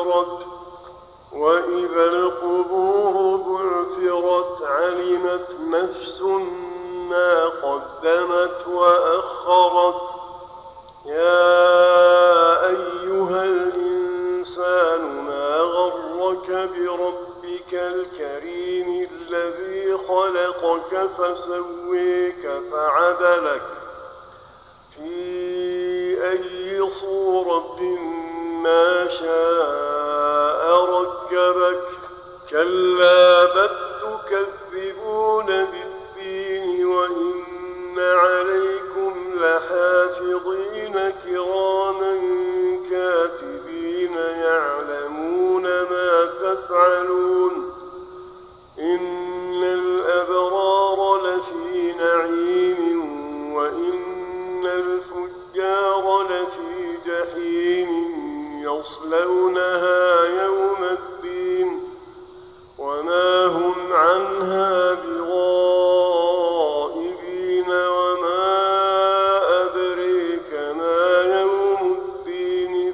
سُيِّرَتْ وَإِذَا الْقُبُورُ بُعْثِرَتْ عَلِمَتْ نَفْسٌ مَا قَدَّمَتْ وَأَخَّرَتْ يَا أَيُّهَا الْإِنسَانُ مَا غَرَّكَ بِرَبِّكَ الْكَرِيمِ الَّذِي خَلَقَكَ فَسَوَّاكَ فَعَدَلَكَ في أي صورة ما شاء ركبك كلا بل تكذبون بالدين وإن عليكم لحافظين كراما كاتبين يعلمون ما تفعلون إن الأبرار لفي نعيم وإن الفجار لفي جحيم يصلونها يوم الدين وما هم عنها بغائبين وما أدريك ما يوم الدين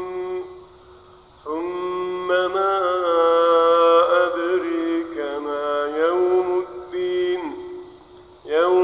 ثم ما أدريك ما يوم الدين يوم